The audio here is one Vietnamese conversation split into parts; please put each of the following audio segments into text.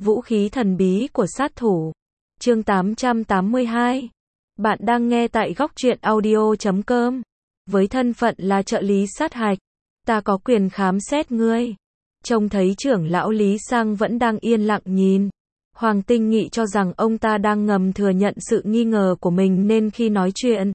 Vũ khí thần bí của sát thủ. Chương 882. Bạn đang nghe tại góc truyện audio.com. Với thân phận là trợ lý sát hạch, ta có quyền khám xét ngươi. Trông thấy trưởng lão Lý Sang vẫn đang yên lặng nhìn. Hoàng Tinh Nghị cho rằng ông ta đang ngầm thừa nhận sự nghi ngờ của mình nên khi nói chuyện,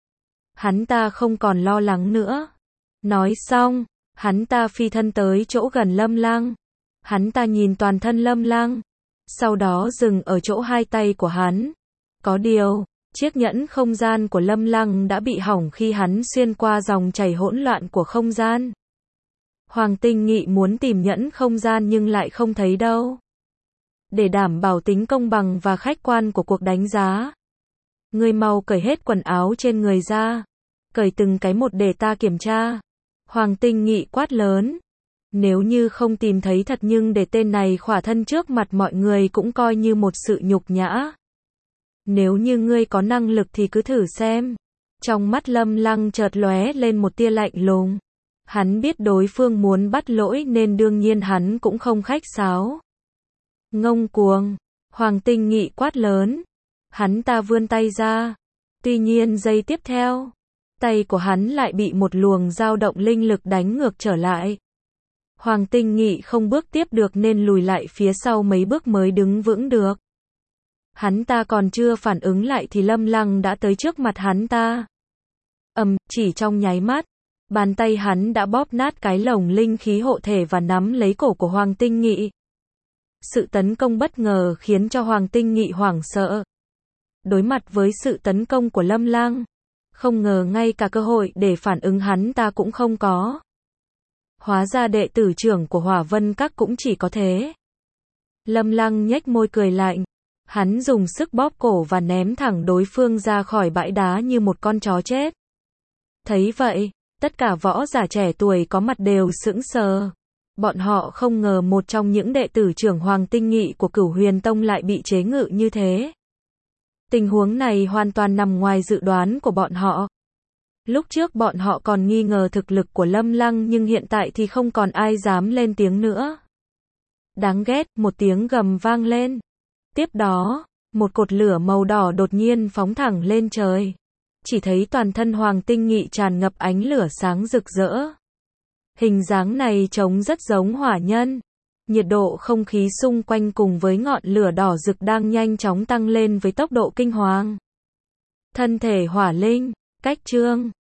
hắn ta không còn lo lắng nữa. Nói xong, hắn ta phi thân tới chỗ gần Lâm Lăng. Hắn ta nhìn toàn thân Lâm Lăng, sau đó dừng ở chỗ hai tay của hắn. Có điều, chiếc nhẫn không gian của Lâm Lăng đã bị hỏng khi hắn xuyên qua dòng chảy hỗn loạn của không gian. Hoàng Tinh Nghị muốn tìm nhẫn không gian nhưng lại không thấy đâu. Để đảm bảo tính công bằng và khách quan của cuộc đánh giá, ngươi mau cởi hết quần áo trên người ra, cởi từng cái một để ta kiểm tra. Hoàng Tinh Nghị quát lớn. Nếu như không tìm thấy thật nhưng để tên này khỏa thân trước mặt mọi người cũng coi như một sự nhục nhã. Nếu như ngươi có năng lực thì cứ thử xem. Trong mắt Lâm Lăng chợt lóe lên một tia lạnh lùng. Hắn biết đối phương muốn bắt lỗi nên đương nhiên hắn cũng không khách sáo. Ngông cuồng, Hoàng Tinh Nghị quát lớn. Hắn ta vươn tay ra. Tuy nhiên giây tiếp theo, tay của hắn lại bị một luồng dao động linh lực đánh ngược trở lại. Hoàng Tinh Nghị không bước tiếp được nên lùi lại phía sau mấy bước mới đứng vững được. Hắn ta còn chưa phản ứng lại thì Lâm Lăng đã tới trước mặt hắn ta. Chỉ trong nháy mắt, bàn tay hắn đã bóp nát cái lồng linh khí hộ thể và nắm lấy cổ của Hoàng Tinh Nghị. Sự tấn công bất ngờ khiến cho Hoàng Tinh Nghị hoảng sợ. Đối mặt với sự tấn công của Lâm Lăng, không ngờ ngay cả cơ hội để phản ứng hắn ta cũng không có. Hóa ra đệ tử trưởng của Hỏa Vân Các cũng chỉ có thế. Lâm Lăng nhếch môi cười lạnh. Hắn dùng sức bóp cổ và ném thẳng đối phương ra khỏi bãi đá như một con chó chết. Thấy vậy, tất cả võ giả trẻ tuổi có mặt đều sững sờ. Bọn họ không ngờ một trong những đệ tử trưởng Hoàng Tinh Nghị của Cửu Huyền Tông lại bị chế ngự như thế. Tình huống này hoàn toàn nằm ngoài dự đoán của bọn họ. Lúc trước bọn họ còn nghi ngờ thực lực của Lâm Lăng nhưng hiện tại thì không còn ai dám lên tiếng nữa. Đáng ghét, một tiếng gầm vang lên. Tiếp đó, một cột lửa màu đỏ đột nhiên phóng thẳng lên trời. Chỉ thấy toàn thân Hoàng Tinh Nghị tràn ngập ánh lửa sáng rực rỡ. Hình dáng này trông rất giống hỏa nhân. Nhiệt độ không khí xung quanh cùng với ngọn lửa đỏ rực đang nhanh chóng tăng lên với tốc độ kinh hoàng. Thân thể hỏa linh, cách chương.